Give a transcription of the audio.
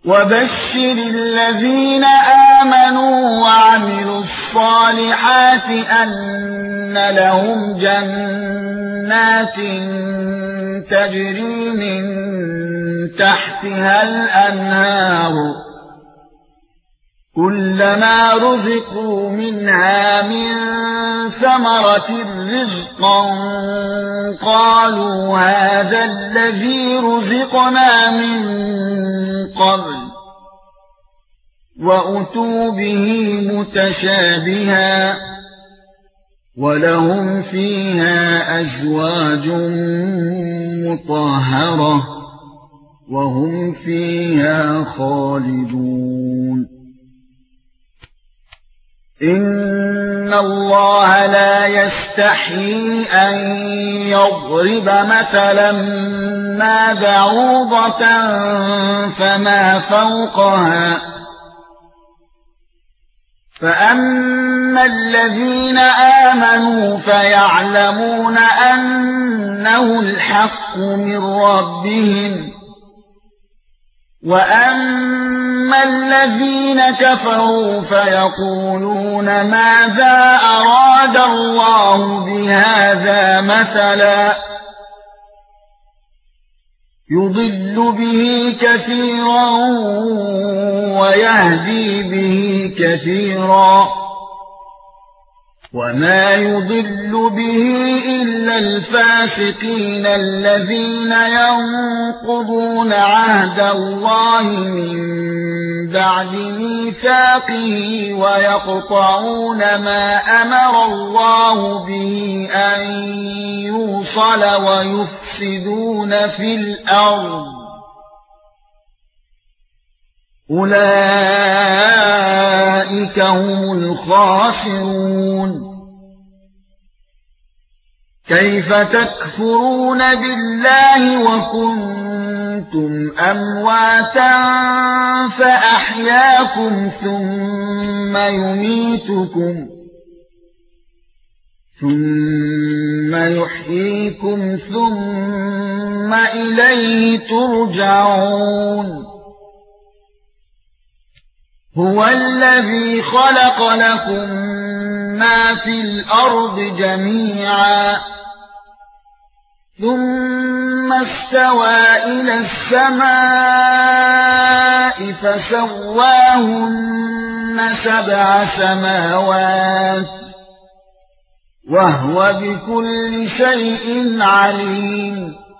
وبشر الذين آمنوا وعملوا الصالحات أن لهم جنات تجري من تحتها الأنهار كلما رزقوا منها من ثمرة رزقا قالوا هذا الذي رزقنا من قبل وأتوا به متشابها ولهم فيها أزواج مطهرة وهم فيها خالدون إن الله لا يستحيي أن يضرب مثلا ما بعوضة فما فوقها فأما الذين آمنوا فيعلمون أنه الحق من ربهم وأما الذين كفروا فيقولون ماذا أراد الله بهذا مثلا يضل به كثيرا ويهدي به كثيرا وما يضل به إلا الفاسقين الذين ينقضون عهد الله من بعد ميثاقه ويقطعون ما أمر الله به أن يوصل ويفسدون في الأرض أولئك هم الخاسرون كيف تكفرون بالله وكنتم أمواتا فأحياكم ثم يحييكم ثم إليه ترجعون هو الذي خلق لكم ما في الأرض جميعا ثم استوى إلى السماء فسواهن 7 سماوات وهو بكل شيء عليم